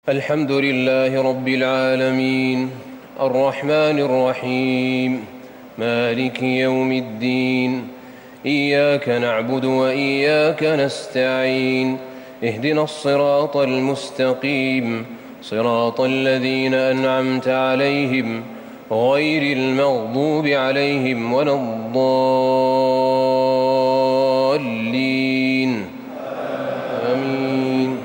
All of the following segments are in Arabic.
الحمد لله رب العالمين الرحمن الرحيم مالك يوم الدين إياك نعبد وإياك نستعين اهدنا الصراط المستقيم صراط الذين أنعمت عليهم غير المغضوب عليهم ولا الضالين آمين.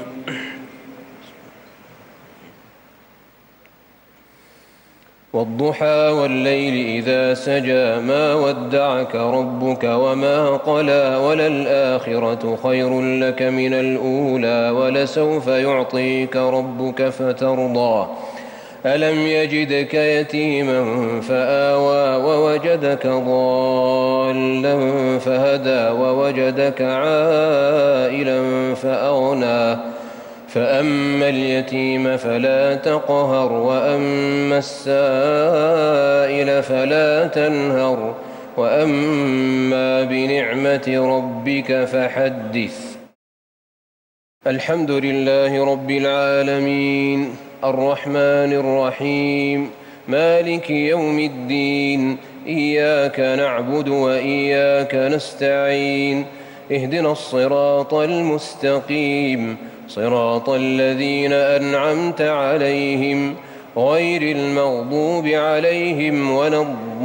والضحى والليل إذا سجى ما ودعك ربك وما قلى وللآخرة خير لك من الأولى ولسوف يعطيك ربك فترضى ألم يجدك يتيما فآوى ووجدك ضالا فهدى ووجدك عائلا فأغنى فأما اليتيم فلا تقهر وأما السائل فلا تنهر وأما بنعمة ربك فحدث. الحمد لله رب العالمين الرحمن الرحيم مالك يوم الدين إياك نعبد وإياك نستعين اهدنا الصراط المستقيم صراط الذين أنعمت عليهم غير المغضوب عليهم ولا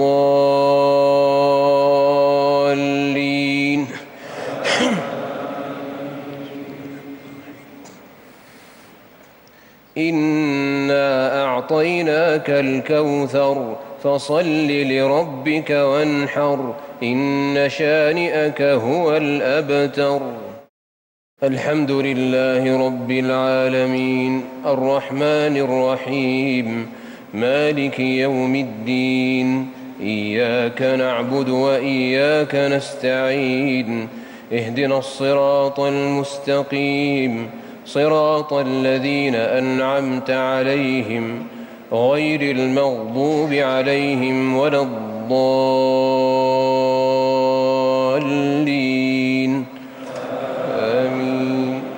الضالين. إنا أعطيناك الكوثر فصل لربك وانحر إن شانئك هو الأبتر. الحمد لله رب العالمين الرحمن الرحيم مالك يوم الدين إياك نعبد وإياك نستعين اهدنا الصراط المستقيم صراط الذين أنعمت عليهم غير المغضوب عليهم ولا الضالين آمين.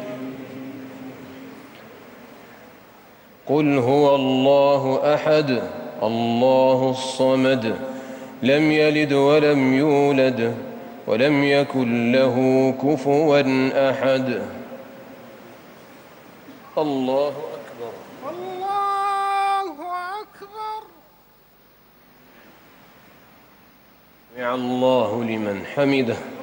قل هو الله أحد الله الصمد لم يلد ولم يولد ولم يكن له كفوا أحد. الله أكبر الله أكبر. سمع الله لمن حمده.